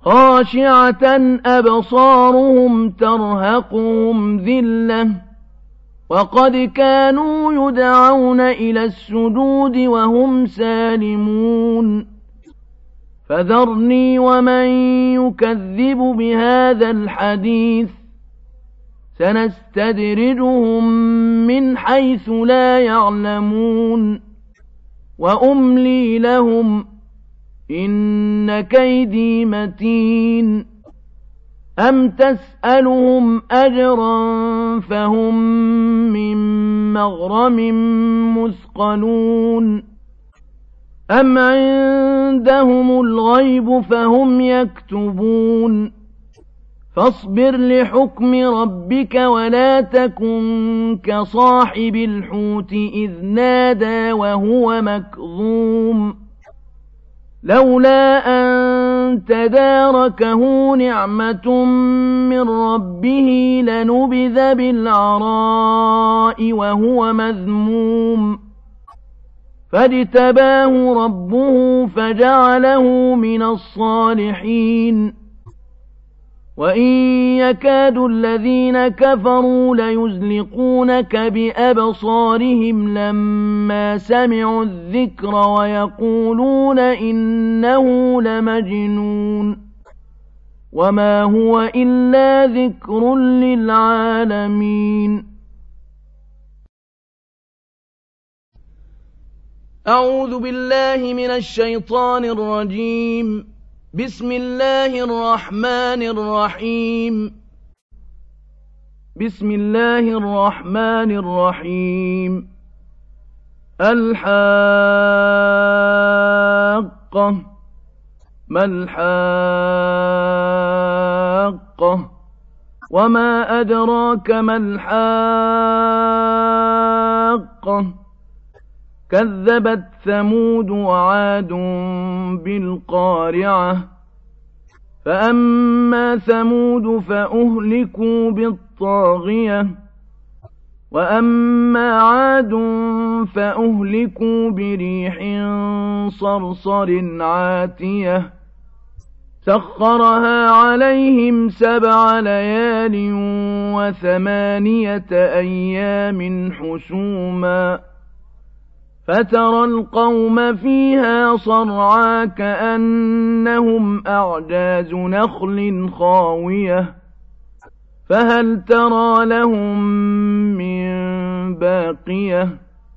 خاشعة أبصارهم ترهقهم ذلة وقد كانوا يدعون إلى السجود وهم سالمون فذرني ومن يكذب بهذا الحديث سنستدرجهم من حيث لا يعلمون وأملي لهم إن كيدي متين أم تسألهم أجرا فهم من مغرم مثقلون أم عندهم الغيب فهم يكتبون فاصبر لحكم ربك ولا تكن كصاحب الحوت إذ نادى وهو مكظوم لولا أن تداركه نعمة من ربه لنبذ بالعراء وهو مذموم فاجتباه ربه فجعله من الصالحين وإن يكاد الذين كفروا ليزلقونك بأبصارهم لما سمعوا الذكر ويقولون إنه لمجنون وما هو إلا ذكر للعالمين. أعوذ بالله من الشيطان الرجيم. بسم الله الرحمن الرحيم. بسم الله الرحمن الرحيم. الحاقة ما الحاقة وما أدراك ما الحاقة كذبت ثمود وعاد بالقارعة فأما ثمود فأهلكوا بالطاغية وأما عاد فأهلكوا بريح صرصر عاتية سخرها عليهم 7 ليال و8 أيام حسوما فترى القوم فيها صرعى كأنهم أعجاز نخل خاوية فهل ترى لهم من باقية